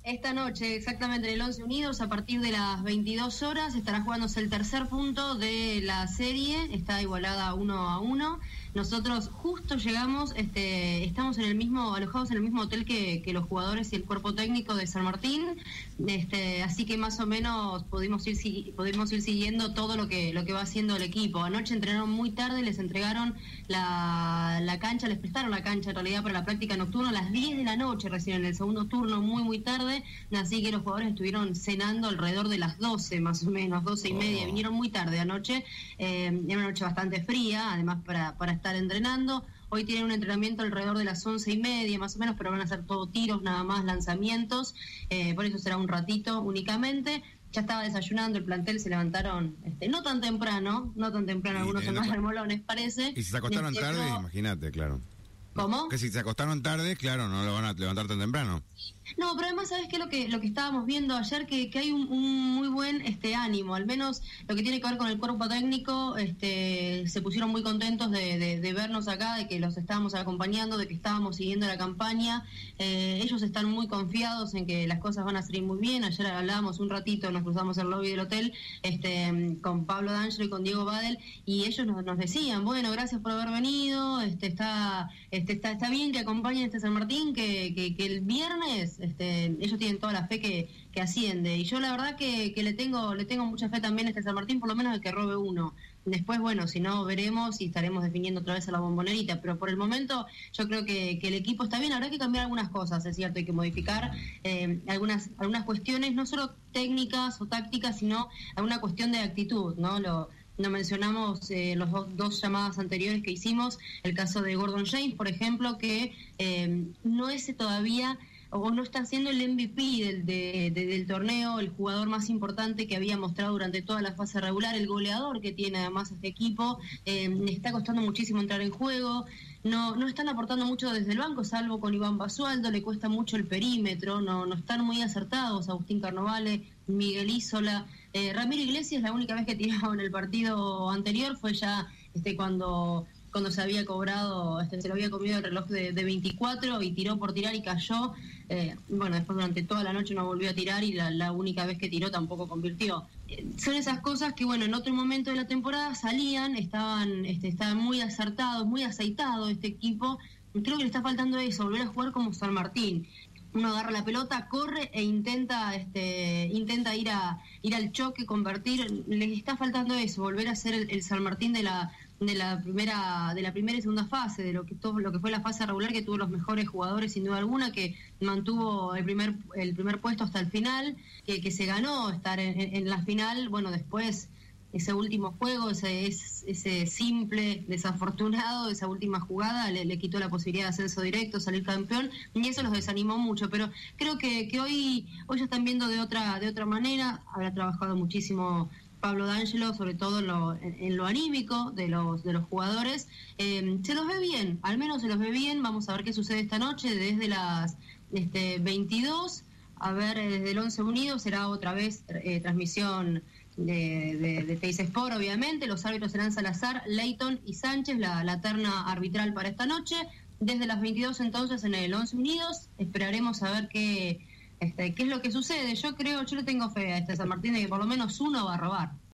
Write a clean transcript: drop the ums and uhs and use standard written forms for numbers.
Esta noche, exactamente en el 11 Unidos, a partir de las 22 horas, estará jugándose el tercer punto de la serie, está igualada 1-1. Nosotros justo llegamos, estamos alojados en el mismo hotel que los jugadores y el cuerpo técnico de San Martín, así que más o menos pudimos ir siguiendo todo lo que va haciendo el equipo. Anoche entrenaron muy tarde, les entregaron la cancha, les prestaron la cancha en realidad para la práctica nocturna a las 10 de la noche, recién en el segundo turno, muy tarde, así que los jugadores estuvieron cenando alrededor de las 12 más o menos, 12:30, vinieron muy tarde anoche, era una noche bastante fría, además para estar entrenando. Hoy tienen un entrenamiento alrededor de las 11:30 más o menos, pero van a hacer todo tiros, nada más, lanzamientos, por eso será un ratito únicamente. Ya estaba desayunando el plantel, se levantaron no tan temprano, algunos son más remolones, parece. Y si se acostaron tarde, imagínate, claro. ¿Cómo? Que si se acostaron tarde, claro, no lo van a levantar tan temprano. No, pero además, ¿sabes qué? Lo que estábamos viendo ayer, que hay un muy buen ánimo, al menos lo que tiene que ver con el cuerpo técnico, se pusieron muy contentos de vernos acá, de que los estábamos acompañando, de que estábamos siguiendo la campaña. Ellos están muy confiados en que las cosas van a salir muy bien. Ayer hablábamos un ratito, nos cruzamos el lobby del hotel con Pablo D'Angelo y con Diego Badel, y ellos nos decían, bueno, gracias por haber venido, está bien que acompañen San Martín, que el viernes ellos tienen toda la fe que asciende, y yo la verdad que le tengo mucha fe también a San Martín, por lo menos de que robe uno. Después, bueno, si no, veremos y estaremos definiendo otra vez a la Bombonerita, pero por el momento yo creo que el equipo está bien. Habrá que cambiar algunas cosas, es cierto, hay que modificar algunas cuestiones, no solo técnicas o tácticas, sino alguna cuestión de actitud, ¿no? No mencionamos los dos llamadas anteriores que hicimos, el caso de Gordon James, por ejemplo, que no es todavía, o no está siendo el MVP del torneo, el jugador más importante que había mostrado durante toda la fase regular, el goleador que tiene además este equipo. Le está costando muchísimo entrar en juego, no están aportando mucho desde el banco, salvo con Iván Basualdo, le cuesta mucho el perímetro, no están muy acertados Agustín Carnovale, Miguel Isola. Ramiro Iglesias, la única vez que tiraba en el partido anterior fue ya cuando se había cobrado, se lo había comido el reloj de 24 y tiró por tirar y cayó. Después durante toda la noche no volvió a tirar, y la única vez que tiró tampoco convirtió. Son esas cosas que, en otro momento de la temporada salían, estaban muy acertados, muy aceitados este equipo. Creo que le está faltando eso, volver a jugar como San Martín. Uno agarra la pelota, corre e intenta ir al choque, convertir. Les está faltando eso, volver a ser el San Martín de la primera y segunda fase, de lo que fue la fase regular, que tuvo los mejores jugadores sin duda alguna, que mantuvo el primer puesto hasta el final, que se ganó estar en la final. Bueno, después ese último juego, ese simple, desafortunado, esa última jugada le quitó la posibilidad de ascenso directo, salir campeón, y eso los desanimó mucho. Pero creo que hoy ya están viendo de otra manera. Habrá trabajado muchísimo Pablo D'Angelo, sobre todo en lo anímico de los jugadores. Se los ve bien, al menos se los ve bien. Vamos a ver qué sucede esta noche desde las 22. A ver, desde el 11 Unidos será otra vez transmisión de Teis Sport, obviamente. Los árbitros serán Salazar, Leighton y Sánchez, la terna arbitral para esta noche. Desde las 22 entonces en el 11 Unidos esperaremos a ver qué es lo que sucede. Yo le tengo fe a San Martín de que por lo menos uno va a robar.